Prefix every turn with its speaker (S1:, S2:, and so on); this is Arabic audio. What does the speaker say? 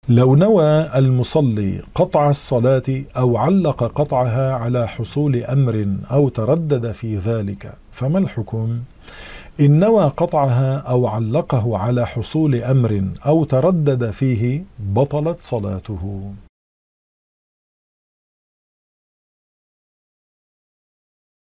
S1: لو نوى المصلي قطع الصلاة أو علق قطعها على حصول أمر أو تردد في ذلك فما الحكم؟ إن نوى قطعها أو علقه على حصول أمر أو تردد فيه بطلت صلاته.